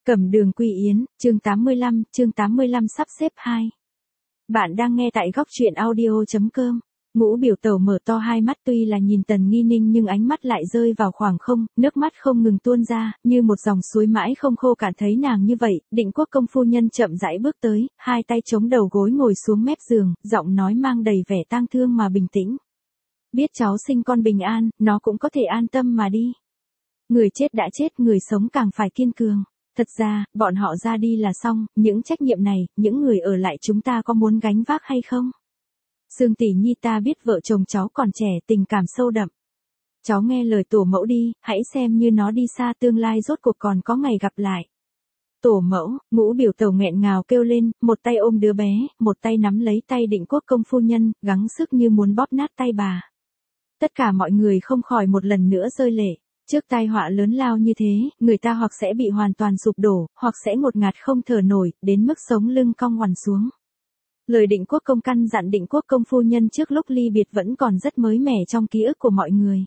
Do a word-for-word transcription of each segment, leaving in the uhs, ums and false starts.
Cẩm Đường Quy Yến, chương tám mươi lăm, chương tám mươi lăm sắp xếp hai. Bạn đang nghe tại góc truyện audio.com. Ngũ Biểu Tẩu mở to hai mắt, tuy là nhìn Tần Nghi Ninh nhưng ánh mắt lại rơi vào khoảng không, nước mắt không ngừng tuôn ra, như một dòng suối mãi không khô cạn. Thấy nàng như vậy, Định Quốc công phu nhân chậm rãi bước tới, hai tay chống đầu gối ngồi xuống mép giường, giọng nói mang đầy vẻ tang thương mà bình tĩnh. Biết cháu sinh con bình an, nó cũng có thể an tâm mà đi. Người chết đã chết, người sống càng phải kiên cường. Thật ra, bọn họ ra đi là xong, những trách nhiệm này, những người ở lại chúng ta có muốn gánh vác hay không? Sương tỷ nhi, ta biết vợ chồng cháu còn trẻ, tình cảm sâu đậm. Cháu nghe lời tổ mẫu đi, hãy xem như nó đi xa, tương lai rốt cuộc còn có ngày gặp lại. Tổ mẫu, Ngũ Biểu Tẩu nghẹn ngào kêu lên, một tay ôm đứa bé, một tay nắm lấy tay Định Quốc công phu nhân, gắng sức như muốn bóp nát tay bà. Tất cả mọi người không khỏi một lần nữa rơi lệ. Trước tai họa lớn lao như thế, người ta hoặc sẽ bị hoàn toàn sụp đổ, hoặc sẽ ngột ngạt không thở nổi, đến mức sống lưng cong ngoằn xuống. Lời Định Quốc công căn dặn Định Quốc công phu nhân trước lúc ly biệt vẫn còn rất mới mẻ trong ký ức của mọi người.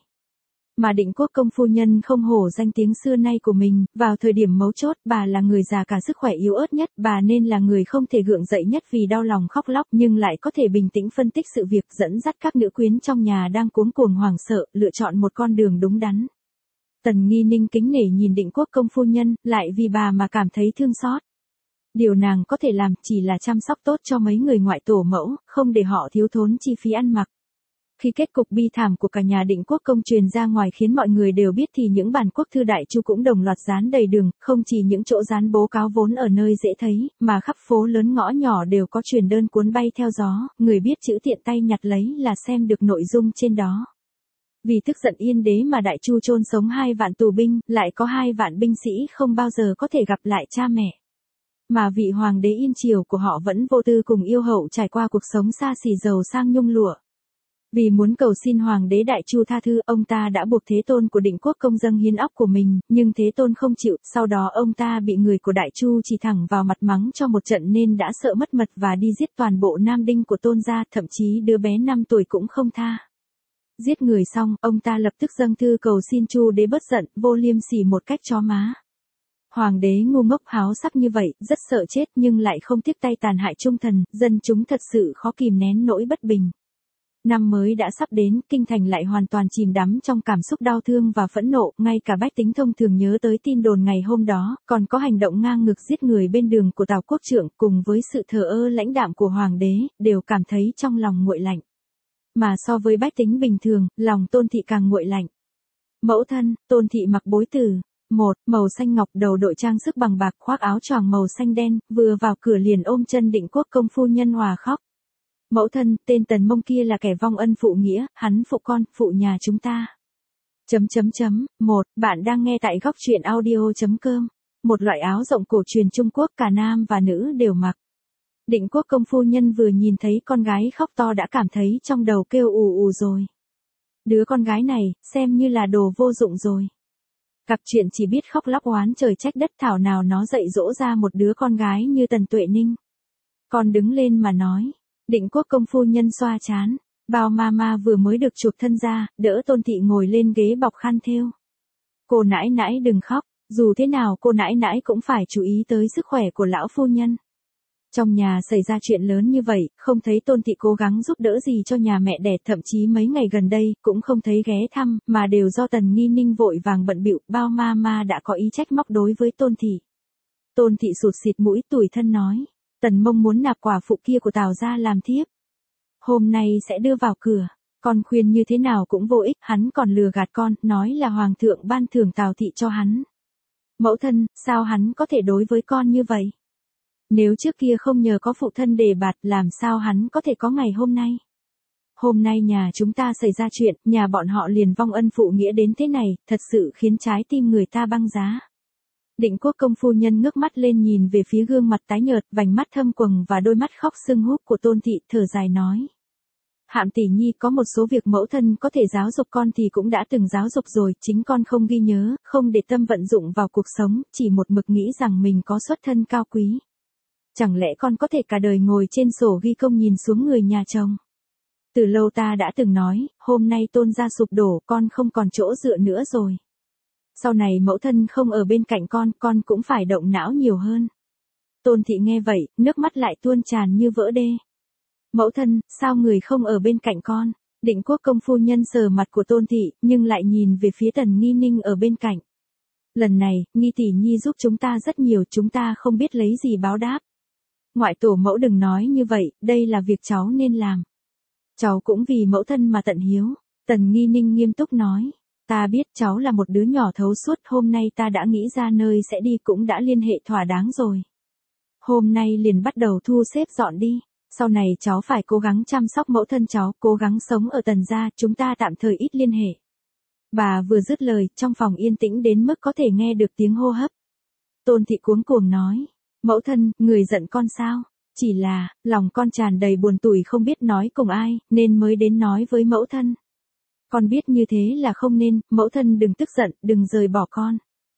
Mà Định Quốc công phu nhân không hổ danh tiếng xưa nay của mình, vào thời điểm mấu chốt, bà là người già cả sức khỏe yếu ớt nhất, bà nên là người không thể gượng dậy nhất vì đau lòng khóc lóc, nhưng lại có thể bình tĩnh phân tích sự việc, dẫn dắt các nữ quyến trong nhà đang cuống cuồng hoảng sợ, lựa chọn một con đường đúng đắn. Tần Nghi Ninh kính nể nhìn Định Quốc công phu nhân, lại vì bà mà cảm thấy thương xót. Điều nàng có thể làm chỉ là chăm sóc tốt cho mấy người ngoại tổ mẫu, không để họ thiếu thốn chi phí ăn mặc. Khi kết cục bi thảm của cả nhà Định Quốc công truyền ra ngoài khiến mọi người đều biết thì những bản quốc thư đại chu cũng đồng loạt dán đầy đường, không chỉ những chỗ dán bố cáo vốn ở nơi dễ thấy, mà khắp phố lớn ngõ nhỏ đều có truyền đơn cuốn bay theo gió, người biết chữ tiện tay nhặt lấy là xem được nội dung trên đó. Vì tức giận Yên đế mà Đại Chu chôn sống hai vạn tù binh, lại có hai vạn binh sĩ không bao giờ có thể gặp lại cha mẹ. Mà vị hoàng đế Yên triều của họ vẫn vô tư cùng yêu hậu trải qua cuộc sống xa xỉ giàu sang nhung lụa. Vì muốn cầu xin hoàng đế Đại Chu tha thứ, ông ta đã buộc Thế Tôn của Định Quốc công dâng hiến óc của mình, nhưng Thế Tôn không chịu, sau đó ông ta bị người của Đại Chu chỉ thẳng vào mặt mắng cho một trận nên đã sợ mất mật và đi giết toàn bộ nam đinh của Tôn gia, thậm chí đứa bé năm tuổi cũng không tha. Giết người xong, ông ta lập tức dâng thư cầu xin Chu đế bớt giận, vô liêm sỉ một cách chó má. Hoàng đế ngu ngốc háo sắc như vậy, rất sợ chết nhưng lại không tiếc tay tàn hại trung thần, dân chúng thật sự khó kìm nén nỗi bất bình. Năm mới đã sắp đến, kinh thành lại hoàn toàn chìm đắm trong cảm xúc đau thương và phẫn nộ, ngay cả bách tính thông thường nhớ tới tin đồn ngày hôm đó, còn có hành động ngang ngược giết người bên đường của Tào quốc trưởng, cùng với sự thờ ơ lãnh đạm của hoàng đế, đều cảm thấy trong lòng nguội lạnh. Mà so với bách tính bình thường, lòng Tôn thị càng nguội lạnh. Mẫu thân, Tôn thị mặc bối tử. Một, màu xanh ngọc, đầu đội trang sức bằng bạc, khoác áo choàng màu xanh đen, vừa vào cửa liền ôm chân Định Quốc công phu nhân hòa khóc. Mẫu thân, tên Tần Mông kia là kẻ vong ân phụ nghĩa, hắn phụ con, phụ nhà chúng ta. Chấm chấm chấm, một, bạn đang nghe tại góc truyện audio.com. Một loại áo rộng cổ truyền Trung Quốc cả nam và nữ đều mặc. Định Quốc công phu nhân vừa nhìn thấy con gái khóc to đã cảm thấy trong đầu kêu ù ù rồi. Đứa con gái này, xem như là đồ vô dụng rồi. Cặp chuyện chỉ biết khóc lóc oán trời trách đất, thảo nào nó dạy dỗ ra một đứa con gái như Tần Tuệ Ninh. Con đứng lên mà nói. Định Quốc công phu nhân xoa chán. Bao mama vừa mới được chuộc thân ra, đỡ Tôn thị ngồi lên ghế bọc khăn thêu. Cô nãi nãi đừng khóc, dù thế nào cô nãi nãi cũng phải chú ý tới sức khỏe của lão phu nhân. Trong nhà xảy ra chuyện lớn như vậy, không thấy Tôn thị cố gắng giúp đỡ gì cho nhà mẹ đẻ, thậm chí mấy ngày gần đây, cũng không thấy ghé thăm, mà đều do Tần Nghi Ninh vội vàng bận bịu. Bao mama đã có ý trách móc đối với Tôn thị. Tôn thị sụt xịt mũi tủi thân nói, Tần Mông muốn nạp quả phụ kia của Tào gia làm thiếp. Hôm nay sẽ đưa vào cửa, con khuyên như thế nào cũng vô ích, hắn còn lừa gạt con, nói là hoàng thượng ban thưởng Tào thị cho hắn. Mẫu thân, sao hắn có thể đối với con như vậy? Nếu trước kia không nhờ có phụ thân đề bạt, làm sao hắn có thể có ngày hôm nay? Hôm nay nhà chúng ta xảy ra chuyện, nhà bọn họ liền vong ân phụ nghĩa đến thế này, thật sự khiến trái tim người ta băng giá. Định Quốc công phu nhân ngước mắt lên nhìn về phía gương mặt tái nhợt, vành mắt thâm quầng và đôi mắt khóc sưng húp của Tôn thị, thở dài nói. Hạm tỷ nhi, có một số việc mẫu thân có thể giáo dục con thì cũng đã từng giáo dục rồi, chính con không ghi nhớ, không để tâm vận dụng vào cuộc sống, chỉ một mực nghĩ rằng mình có xuất thân cao quý. Chẳng lẽ con có thể cả đời ngồi trên sổ ghi công nhìn xuống người nhà chồng? Từ lâu ta đã từng nói, hôm nay Tôn gia sụp đổ, con không còn chỗ dựa nữa rồi. Sau này mẫu thân không ở bên cạnh con, con cũng phải động não nhiều hơn. Tôn thị nghe vậy, nước mắt lại tuôn tràn như vỡ đê. Mẫu thân, sao người không ở bên cạnh con? Định Quốc công phu nhân sờ mặt của Tôn thị, nhưng lại nhìn về phía Tần Nghi Ninh ở bên cạnh. Lần này, Nghi tỷ nhi giúp chúng ta rất nhiều, chúng ta không biết lấy gì báo đáp. Ngoại tổ mẫu đừng nói như vậy, đây là việc cháu nên làm. Cháu cũng vì mẫu thân mà tận hiếu. Tần Nghi Ninh nghiêm túc nói. Ta biết cháu là một đứa nhỏ thấu suốt, hôm nay ta đã nghĩ ra nơi sẽ đi cũng đã liên hệ thỏa đáng rồi. Hôm nay liền bắt đầu thu xếp dọn đi. Sau này cháu phải cố gắng chăm sóc mẫu thân cháu, cố gắng sống ở Tần gia, chúng ta tạm thời ít liên hệ. Bà vừa dứt lời, trong phòng yên tĩnh đến mức có thể nghe được tiếng hô hấp. Tôn thị cuống cuồng nói. Mẫu thân, người giận con sao? Chỉ là, lòng con tràn đầy buồn tủi không biết nói cùng ai, nên mới đến nói với mẫu thân. Con biết như thế là không nên, mẫu thân đừng tức giận, đừng rời bỏ con.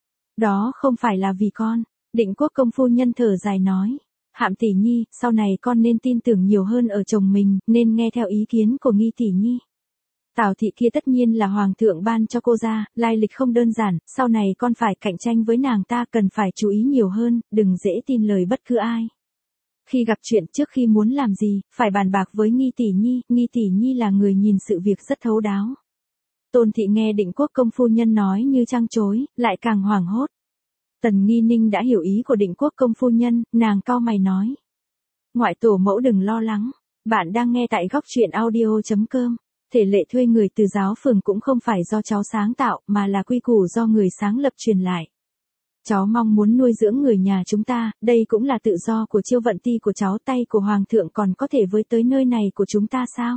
Đó không phải là vì con. Định Quốc công phu nhân thở dài nói. Hạm tỷ nhi, sau này con nên tin tưởng nhiều hơn ở chồng mình, nên nghe theo ý kiến của Nghi tỷ nhi. Tào thị kia tất nhiên là hoàng thượng ban cho cô ra, lai lịch không đơn giản, sau này con phải cạnh tranh với nàng ta, cần phải chú ý nhiều hơn, đừng dễ tin lời bất cứ ai. Khi gặp chuyện, trước khi muốn làm gì, phải bàn bạc với Nghi tỷ nhi, Nghi tỷ nhi là người nhìn sự việc rất thấu đáo. Tôn thị nghe Định Quốc công phu nhân nói như trăng trối, lại càng hoảng hốt. Tần Nghi Ninh đã hiểu ý của Định Quốc công phu nhân, nàng cau mày nói. Ngoại tổ mẫu đừng lo lắng, bạn đang nghe tại góc truyện audio chấm com. Thể lệ thuê người từ giáo phường cũng không phải do cháu sáng tạo, mà là quy củ do người sáng lập truyền lại. Cháu mong muốn nuôi dưỡng người nhà chúng ta, đây cũng là tự do của chiêu vận ti của cháu, tay của hoàng thượng còn có thể với tới nơi này của chúng ta sao?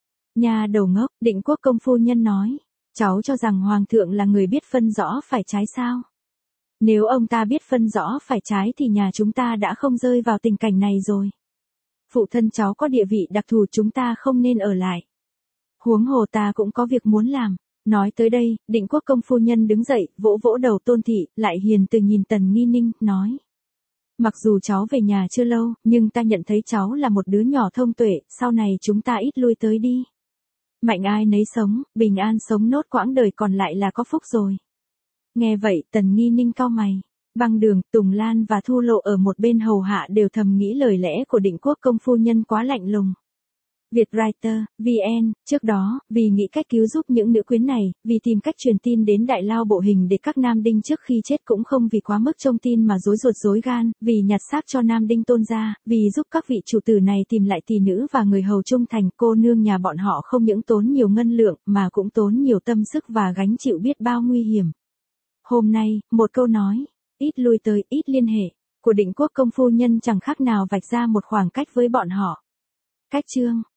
Nhà đầu ngốc, Định Quốc công phu nhân nói. Cháu cho rằng hoàng thượng là người biết phân rõ phải trái sao? Nếu ông ta biết phân rõ phải trái thì nhà chúng ta đã không rơi vào tình cảnh này rồi. Phụ thân cháu có địa vị đặc thù, chúng ta không nên ở lại. Huống hồ ta cũng có việc muốn làm. Nói tới đây, Định Quốc công phu nhân đứng dậy, vỗ vỗ đầu Tôn thị, lại hiền từ nhìn Tần Nghi Ninh, nói. Mặc dù cháu về nhà chưa lâu, nhưng ta nhận thấy cháu là một đứa nhỏ thông tuệ, sau này chúng ta ít lui tới đi. Mạnh ai nấy sống, bình an sống nốt quãng đời còn lại là có phúc rồi. Nghe vậy, Tần Nghi Ninh cau mày. Băng Đường, Tùng Lan và Thu Lộ ở một bên hầu hạ đều thầm nghĩ lời lẽ của Định Quốc công phu nhân quá lạnh lùng. Vietwriter, vê en, trước đó, vì nghĩ cách cứu giúp những nữ quyến này, vì tìm cách truyền tin đến Đại Lao bộ hình để các nam đinh trước khi chết cũng không vì quá mức trông tin mà rối ruột rối gan, vì nhặt xác cho nam đinh Tôn gia, vì giúp các vị chủ tử này tìm lại tỷ nữ và người hầu trung thành, cô nương nhà bọn họ không những tốn nhiều ngân lượng, mà cũng tốn nhiều tâm sức và gánh chịu biết bao nguy hiểm. Hôm nay, một câu nói, ít lui tới, ít liên hệ, của Định Quốc công phu nhân chẳng khác nào vạch ra một khoảng cách với bọn họ. Cách chương